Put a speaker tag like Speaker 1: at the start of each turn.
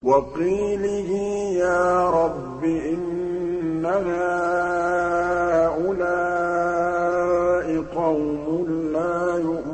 Speaker 1: وَقِيلِهِ يَا رَبِّ إِنَّ هَٰؤُلَاءِ قَوْمٌ لَّا يُؤْمِنُونَ